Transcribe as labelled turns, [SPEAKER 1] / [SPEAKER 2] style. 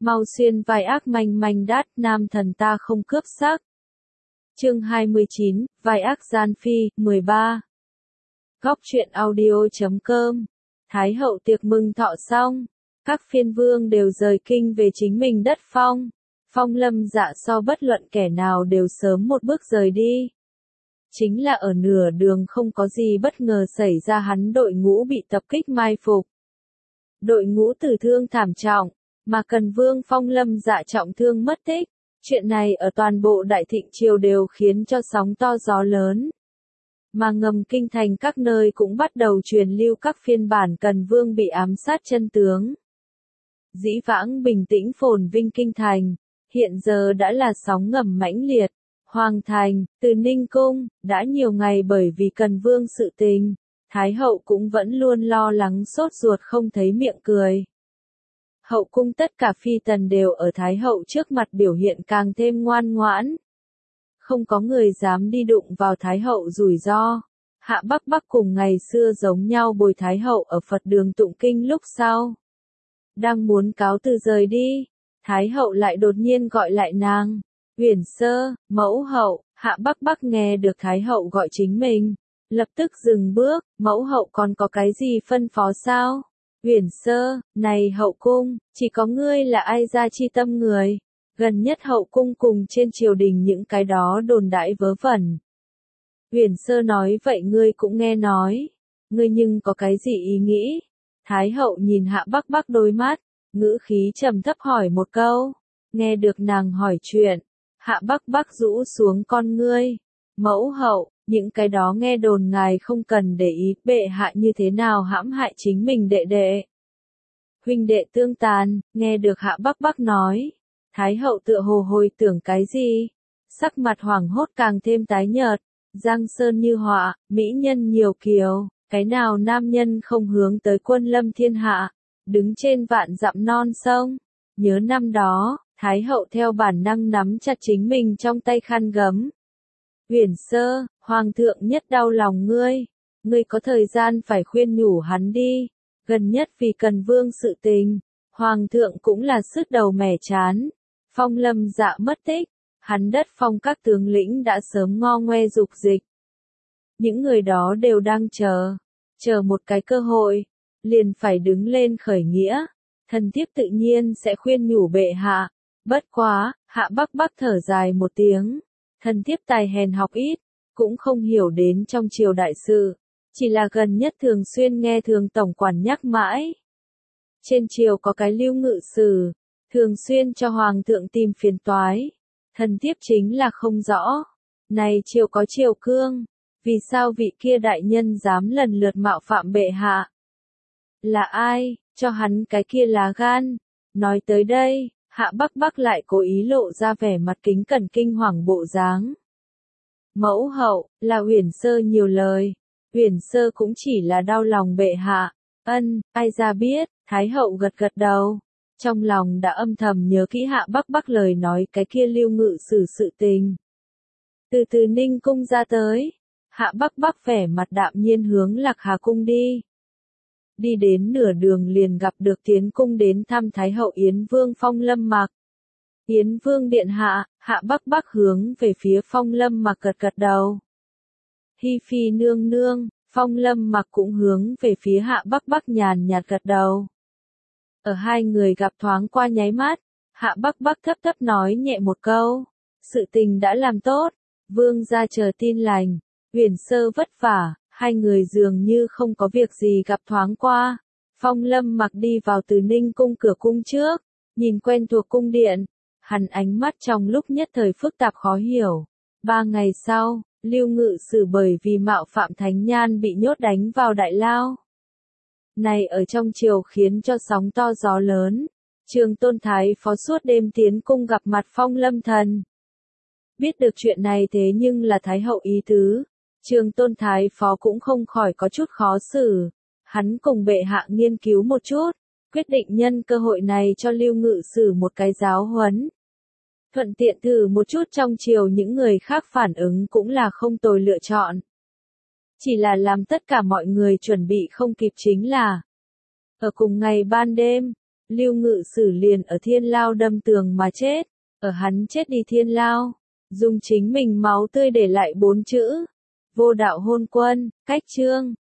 [SPEAKER 1] mau xuyên vai ác manh manh đát, nam thần ta không cướp sắc. Chương 29, vai ác gian phi, 13. Góc truyện audio.com. Thái hậu tiệc mừng thọ xong, các phiên vương đều rời kinh về chính mình đất Phong. Phong Lâm Dạ so bất luận kẻ nào đều sớm một bước rời đi. Chính là ở nửa đường không có gì bất ngờ xảy ra, hắn đội ngũ bị tập kích mai phục. Đội ngũ tử thương thảm trọng, mà Cần Vương Phong Lâm Dạ trọng thương mất tích. Chuyện này ở toàn bộ Đại Thịnh Triều đều khiến cho sóng to gió lớn. Mà ngầm kinh thành các nơi cũng bắt đầu truyền lưu các phiên bản Cần Vương bị ám sát chân tướng. Dĩ vãng bình tĩnh phồn vinh kinh thành, hiện giờ đã là sóng ngầm mãnh liệt. Hoàng thành, từ Ninh Cung, đã nhiều ngày bởi vì Cần Vương sự tình, Thái hậu cũng vẫn luôn lo lắng sốt ruột không thấy miệng cười. Hậu cung tất cả phi tần đều ở Thái hậu trước mặt biểu hiện càng thêm ngoan ngoãn. Không có người dám đi đụng vào Thái hậu rủi ro. Hạ Bắc Bắc cùng ngày xưa giống nhau bồi Thái hậu ở Phật đường tụng kinh lúc sau. Đang muốn cáo từ rời đi, Thái hậu lại đột nhiên gọi lại nàng. Uyển Sơ, mẫu hậu. Hạ Bắc Bắc nghe được Thái hậu gọi chính mình, lập tức dừng bước. Mẫu hậu còn có cái gì phân phó sao? Uyển Sơ, này hậu cung, chỉ có ngươi là ai ra chi tâm người. Gần nhất hậu cung cùng trên triều đình những cái đó đồn đãi vớ vẩn. Uyển Sơ nói vậy ngươi cũng nghe nói. Ngươi nhưng có cái gì ý nghĩ? Thái hậu nhìn Hạ Bắc Bắc đôi mắt, ngữ khí trầm thấp hỏi một câu. Nghe được nàng hỏi chuyện, Hạ Bắc Bắc rũ xuống con ngươi. Mẫu hậu, những cái đó nghe đồn ngài không cần để ý, bệ hạ như thế nào hãm hại chính mình đệ đệ. Huynh đệ tương tàn, nghe được Hạ Bắc Bắc nói. Thái hậu tựa hồ hồi tưởng cái gì? Sắc mặt hoảng hốt càng thêm tái nhợt. Giang sơn như họa, mỹ nhân nhiều kiều, cái nào nam nhân không hướng tới quân lâm thiên hạ, đứng trên vạn dặm non sông. Nhớ năm đó, Thái hậu theo bản năng nắm chặt chính mình trong tay khăn gấm. Uyển Sơ, hoàng thượng nhất đau lòng ngươi. Ngươi có thời gian phải khuyên nhủ hắn đi. Gần nhất vì Cần Vương sự tình, hoàng thượng cũng là sứt đầu mẻ chán. Phong Lâm Dạ mất tích, hắn đất Phong các tướng lĩnh đã sớm ngo ngoe dục dịch. Những người đó đều đang chờ một cái cơ hội, liền phải đứng lên khởi nghĩa. Thần thiếp tự nhiên sẽ khuyên nhủ bệ hạ. Bất quá, Hạ Bắc Bắc thở dài một tiếng. Thần thiếp tài hèn học ít, cũng không hiểu đến trong triều đại sự. Chỉ là gần nhất thường xuyên nghe Thường tổng quản nhắc mãi. Trên triều có cái Lưu Ngự Sử, thường xuyên cho hoàng thượng tìm phiền toái. Thần thiếp chính là không rõ. Này triều có triều cương, vì sao vị kia đại nhân dám lần lượt mạo phạm bệ hạ? Là ai, cho hắn cái kia lá gan? Nói tới đây, Hạ Bắc Bắc lại cố ý lộ ra vẻ mặt kính cẩn kinh hoàng bộ dáng. Mẫu hậu, là Uyển Sơ nhiều lời. Uyển Sơ cũng chỉ là đau lòng bệ hạ. Ân, ai ra biết? Thái hậu gật gật đầu. Trong lòng đã âm thầm nhớ kỹ Hạ Bắc Bắc lời nói cái kia Lưu Ngự Sử sự tình. Từ Ninh Cung ra tới, Hạ Bắc Bắc vẻ mặt đạm nhiên hướng Lạc Hà Cung đi. Đi đến nửa đường liền gặp được tiến cung đến thăm Thái hậu Yến Vương Phong Lâm Mặc. Yến Vương điện hạ, Hạ Bắc Bắc hướng về phía Phong Lâm Mặc gật gật đầu. Hi phi nương nương, Phong Lâm Mặc cũng hướng về phía Hạ Bắc Bắc nhàn nhạt gật đầu. Ở hai người gặp thoáng qua nháy mắt, Hạ Bắc Bắc thấp thấp nói nhẹ một câu. Sự tình đã làm tốt, vương gia chờ tin lành. Uyển Sơ vất vả, hai người dường như không có việc gì gặp thoáng qua. Phong Lâm Mặc đi vào Từ Ninh Cung cửa cung trước, nhìn quen thuộc cung điện. Hắn ánh mắt trong lúc nhất thời phức tạp khó hiểu. 3 ngày sau, Lưu Ngự Sử bởi vì mạo phạm thánh nhan bị nhốt đánh vào đại lao. Này ở trong triều khiến cho sóng to gió lớn. Trường Tôn Thái Phó suốt đêm tiến cung gặp mặt Phong Lâm Thần. Biết được chuyện này thế nhưng là Thái hậu ý tứ. Trường Tôn Thái Phó cũng không khỏi có chút khó xử. Hắn cùng bệ hạ nghiên cứu một chút, quyết định nhân cơ hội này cho Lưu Ngự Sử một cái giáo huấn. Thuận tiện thử một chút trong triều những người khác phản ứng cũng là không tồi lựa chọn. Chỉ là làm tất cả mọi người chuẩn bị không kịp chính là. Ở cùng ngày ban đêm, Lưu Ngự Sử liền ở thiên lao đâm tường mà chết, ở hắn chết đi thiên lao, dùng chính mình máu tươi để lại 4 chữ. Vô đạo hôn quân, cách chương.